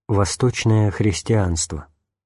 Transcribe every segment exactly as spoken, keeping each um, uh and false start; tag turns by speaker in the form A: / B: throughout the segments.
A: Восточное христианство.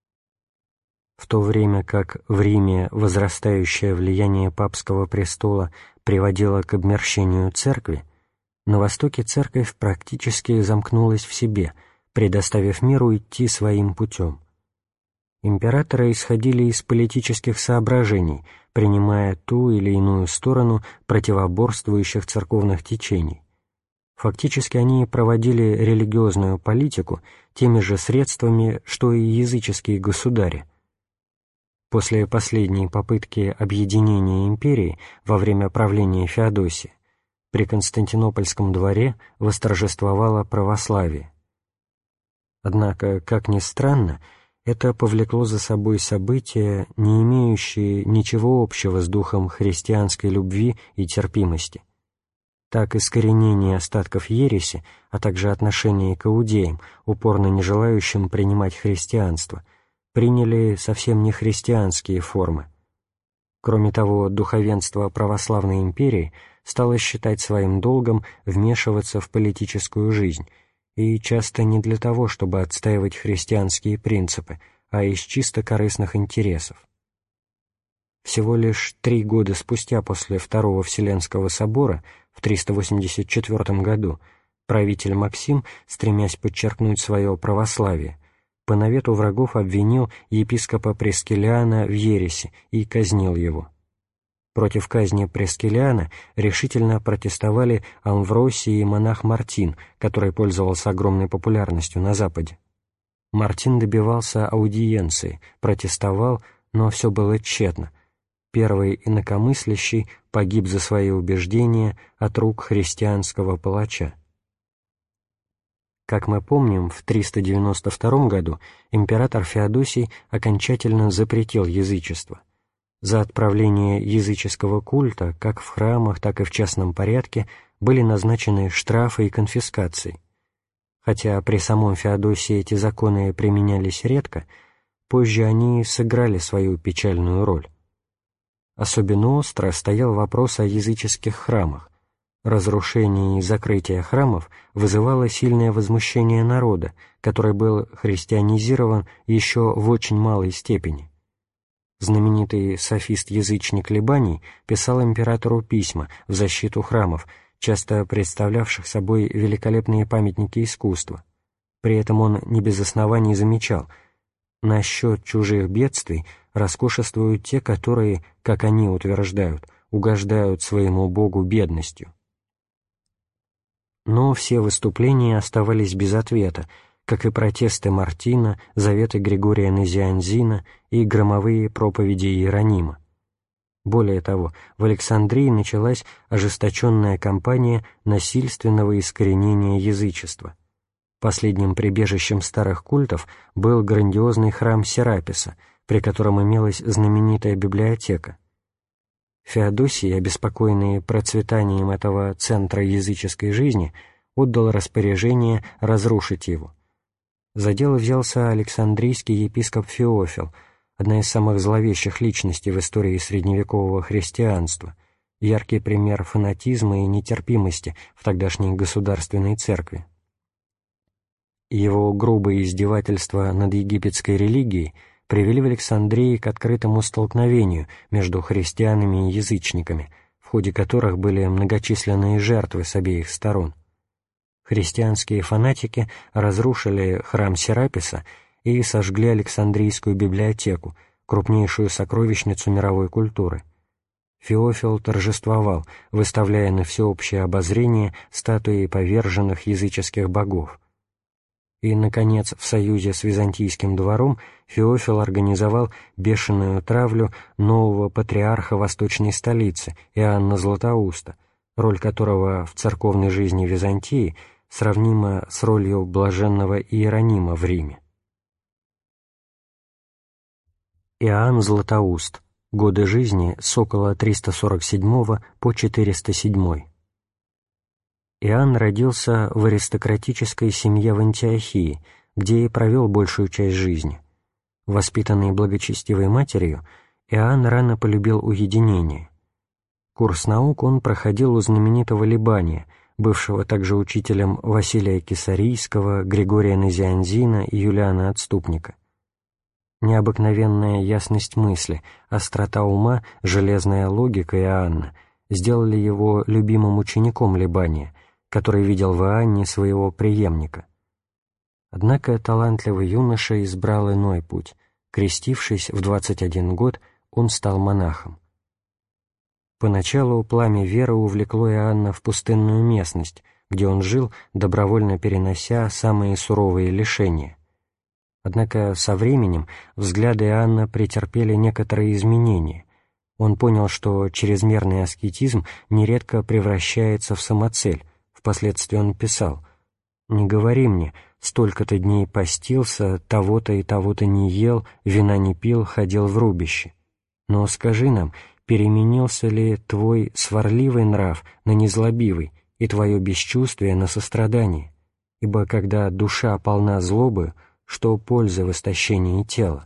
A: В то время как в Риме возрастающее влияние папского престола приводило к обмерщению церкви, на Востоке церковь практически замкнулась в себе, предоставив миру идти своим путем. Императоры исходили из политических соображений, принимая ту или иную сторону противоборствующих церковных течений. Фактически они проводили религиозную политику теми же средствами, что и языческие государи. После последней попытки объединения империи во время правления Феодосия при Константинопольском дворе восторжествовало православие. Однако, как ни странно, это повлекло за собой события, не имеющие ничего общего с духом христианской любви и терпимости. Так искоренение остатков ереси, а также отношение к иудеям, упорно не желающим принимать христианство, приняли совсем не христианские формы. Кроме того, духовенство православной империи стало считать своим долгом вмешиваться в политическую жизнь, и часто не для того, чтобы отстаивать христианские принципы, а из чисто корыстных интересов. Всего лишь три года спустя после Второго Вселенского собора, в триста восемьдесят четвёртом году, правитель Максим, стремясь подчеркнуть свое православие, по навету врагов обвинил епископа Прескилиана в ереси и казнил его. Против казни Прескилиана решительно протестовали Амвросий и монах Мартин, который пользовался огромной популярностью на Западе. Мартин добивался аудиенции, протестовал, но все было тщетно. Первый инакомыслящий погиб за свои убеждения от рук христианского палача. Как мы помним, в триста девяносто втором году император Феодосий окончательно запретил язычество. За отправление языческого культа как в храмах, так и в частном порядке были назначены штрафы и конфискации. Хотя при самом Феодосии эти законы применялись редко, позже они сыграли свою печальную роль. Особенно остро стоял вопрос о языческих храмах. Разрушение и закрытие храмов вызывало сильное возмущение народа, который был христианизирован еще в очень малой степени. Знаменитый софист-язычник Либаний писал императору письма в защиту храмов, часто представлявших собой великолепные памятники искусства. При этом он не без оснований замечал: насчет чужих бедствий роскошествуют те, которые, как они утверждают, угождают своему Богу бедностью. Но все выступления оставались без ответа, как и протесты Мартина, заветы Григория Назианзина и громовые проповеди Иеронима. Более того, в Александрии началась ожесточенная кампания насильственного искоренения язычества. Последним прибежищем старых культов был грандиозный храм Сераписа, при котором имелась знаменитая библиотека. Феодосий, обеспокоенный процветанием этого центра языческой жизни, отдал распоряжение разрушить его. За дело взялся Александрийский епископ Феофил, одна из самых зловещих личностей в истории средневекового христианства, яркий пример фанатизма и нетерпимости в тогдашней государственной церкви. Его грубые издевательства над египетской религией привели в Александрии к открытому столкновению между христианами и язычниками, в ходе которых были многочисленные жертвы с обеих сторон. Христианские фанатики разрушили храм Сераписа и сожгли Александрийскую библиотеку, крупнейшую сокровищницу мировой культуры. Феофил торжествовал, выставляя на всеобщее обозрение статуи поверженных языческих богов. И, наконец, в союзе с византийским двором Феофил организовал бешеную травлю нового патриарха восточной столицы Иоанна Златоуста, роль которого в церковной жизни Византии сравнима с ролью блаженного Иеронима в Риме. Иоанн Златоуст. Годы жизни с около триста сорок седьмого по четыреста седьмой. Иоанн родился в аристократической семье в Антиохии, где и провел большую часть жизни. Воспитанный благочестивой матерью, Иоанн рано полюбил уединение. Курс наук он проходил у знаменитого Либания, бывшего также учителем Василия Кесарийского, Григория Назианзина и Юлиана Отступника. Необыкновенная ясность мысли, острота ума, железная логика Иоанна сделали его любимым учеником Либания, который видел в Иоанне своего преемника. Однако талантливый юноша избрал иной путь. Крестившись в двадцать один год, он стал монахом. Поначалу пламя веры увлекло Иоанна в пустынную местность, где он жил, добровольно перенося самые суровые лишения. Однако со временем взгляды Иоанна претерпели некоторые изменения. Он понял, что чрезмерный аскетизм нередко превращается в самоцель. Впоследствии он писал: «Не говори мне, столько-то дней постился, того-то и того-то не ел, вина не пил, ходил в рубище. Но скажи нам, переменился ли твой сварливый нрав на незлобивый и твое бесчувствие на сострадание? Ибо когда душа полна злобою, что пользы в истощении тела?»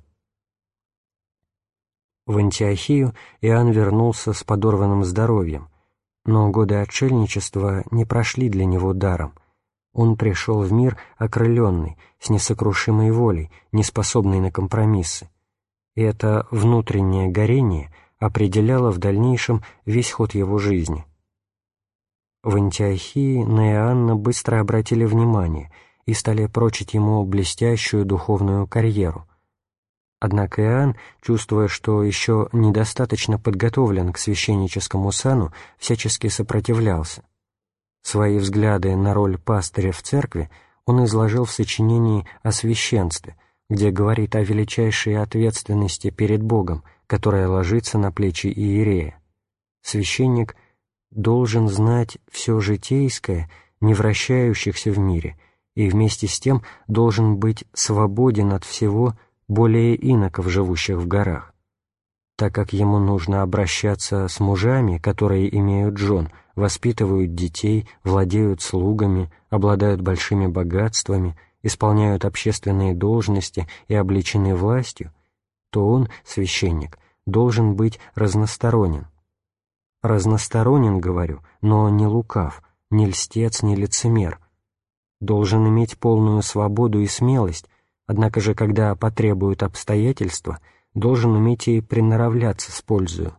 A: В Антиохию Иоанн вернулся с подорванным здоровьем, но годы отшельничества не прошли для него даром. Он пришел в мир окрыленный, с несокрушимой волей, неспособный на компромиссы. И это внутреннее горение определяло в дальнейшем весь ход его жизни. В Антиохии на Иоанна быстро обратили внимание и стали прочить ему блестящую духовную карьеру. Однако Иоанн, чувствуя, что еще недостаточно подготовлен к священническому сану, всячески сопротивлялся. Свои взгляды на роль пастыря в церкви он изложил в сочинении о священстве, где говорит о величайшей ответственности перед Богом, которая ложится на плечи иерея. Священник должен знать все житейское, не вращающихся в мире, и вместе с тем должен быть свободен от всего более иноков, живущих в горах. Так как ему нужно обращаться с мужами, которые имеют жен, воспитывают детей, владеют слугами, обладают большими богатствами, исполняют общественные должности и облечены властью, то он, священник, должен быть разносторонен. Разносторонен, говорю, но не лукав, не льстец, не лицемер. Должен иметь полную свободу и смелость, однако же, когда потребуют обстоятельства, должен уметь и приноравляться с пользою.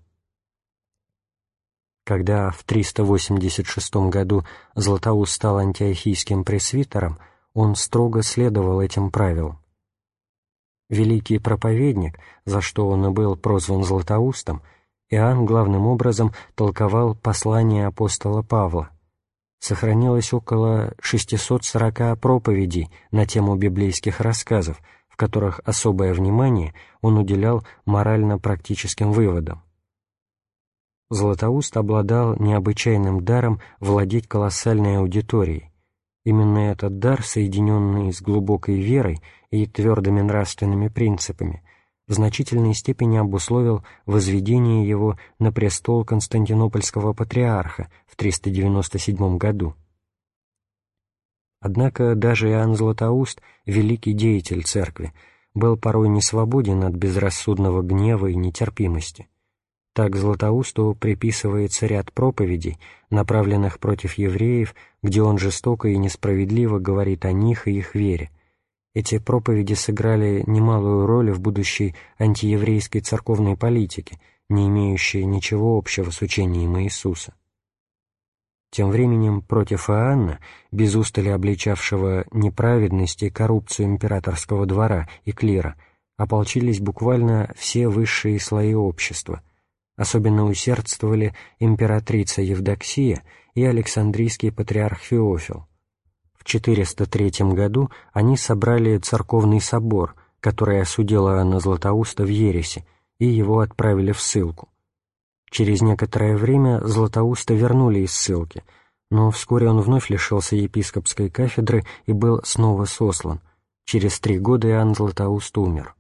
A: Когда в триста восемьдесят шестом году Златоуст стал антиохийским пресвитером, он строго следовал этим правилам. Великий проповедник, за что он и был прозван Златоустом, Иоанн главным образом толковал послание апостола Павла. Сохранилось около шестисот сорока проповедей на тему библейских рассказов, в которых особое внимание он уделял морально-практическим выводам. Златоуст обладал необычайным даром владеть колоссальной аудиторией. Именно этот дар, соединенный с глубокой верой и твердыми нравственными принципами, в значительной степени обусловил возведение его на престол константинопольского патриарха в триста девяносто седьмом году. Однако даже Иоанн Златоуст, великий деятель церкви, был порой не свободен от безрассудного гнева и нетерпимости. Так Златоусту приписывается ряд проповедей, направленных против евреев, где он жестоко и несправедливо говорит о них и их вере. Эти проповеди сыграли немалую роль в будущей антиеврейской церковной политике, не имеющей ничего общего с учением Иисуса. Тем временем против Иоанна, без устали обличавшего неправедность и коррупцию императорского двора и клира, ополчились буквально все высшие слои общества. Особенно усердствовали императрица Евдоксия и Александрийский патриарх Феофил. В четыреста третьем году они собрали церковный собор, который осудил Иоанна Златоуста в ереси, и его отправили в ссылку. Через некоторое время Златоуста вернули из ссылки, но вскоре он вновь лишился епископской кафедры и был снова сослан. Через три года Иоанн Златоуст умер.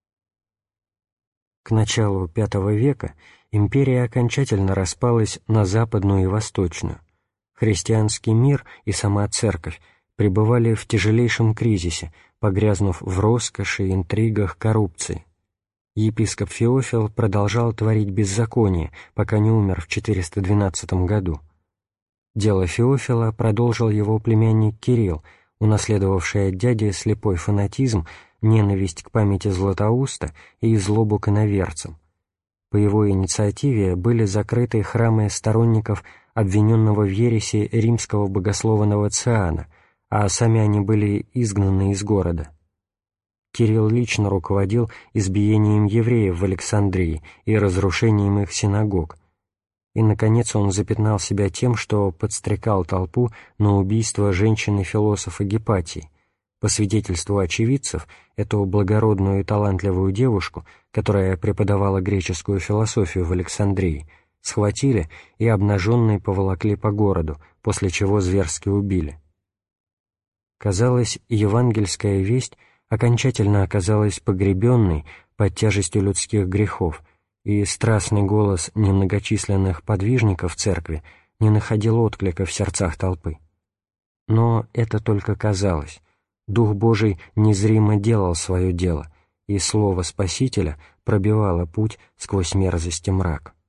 A: К началу пятого века империя окончательно распалась на западную и восточную. Христианский мир и сама церковь пребывали в тяжелейшем кризисе, погрязнув в роскоши, интригах, коррупции. Епископ Феофил продолжал творить беззаконие, пока не умер в четыреста двенадцатом году. Дело Феофила продолжил его племянник Кирилл, унаследовавший от дяди слепой фанатизм, ненависть к памяти Златоуста и злобу к иноверцам. По его инициативе были закрыты храмы сторонников обвиненного в ереси римского богослова Циана, а сами они были изгнаны из города. Кирилл лично руководил избиением евреев в Александрии и разрушением их синагог. И, наконец, он запятнал себя тем, что подстрекал толпу на убийство женщины-философа Гипатии. По свидетельству очевидцев, эту благородную и талантливую девушку, которая преподавала греческую философию в Александрии, схватили и обнаженной поволокли по городу, после чего зверски убили. Казалось, евангельская весть окончательно оказалась погребенной под тяжестью людских грехов, и страстный голос немногочисленных подвижников церкви не находил отклика в сердцах толпы. Но это только казалось. Дух Божий незримо делал свое дело, и слово Спасителя пробивало путь сквозь мерзость и мрак.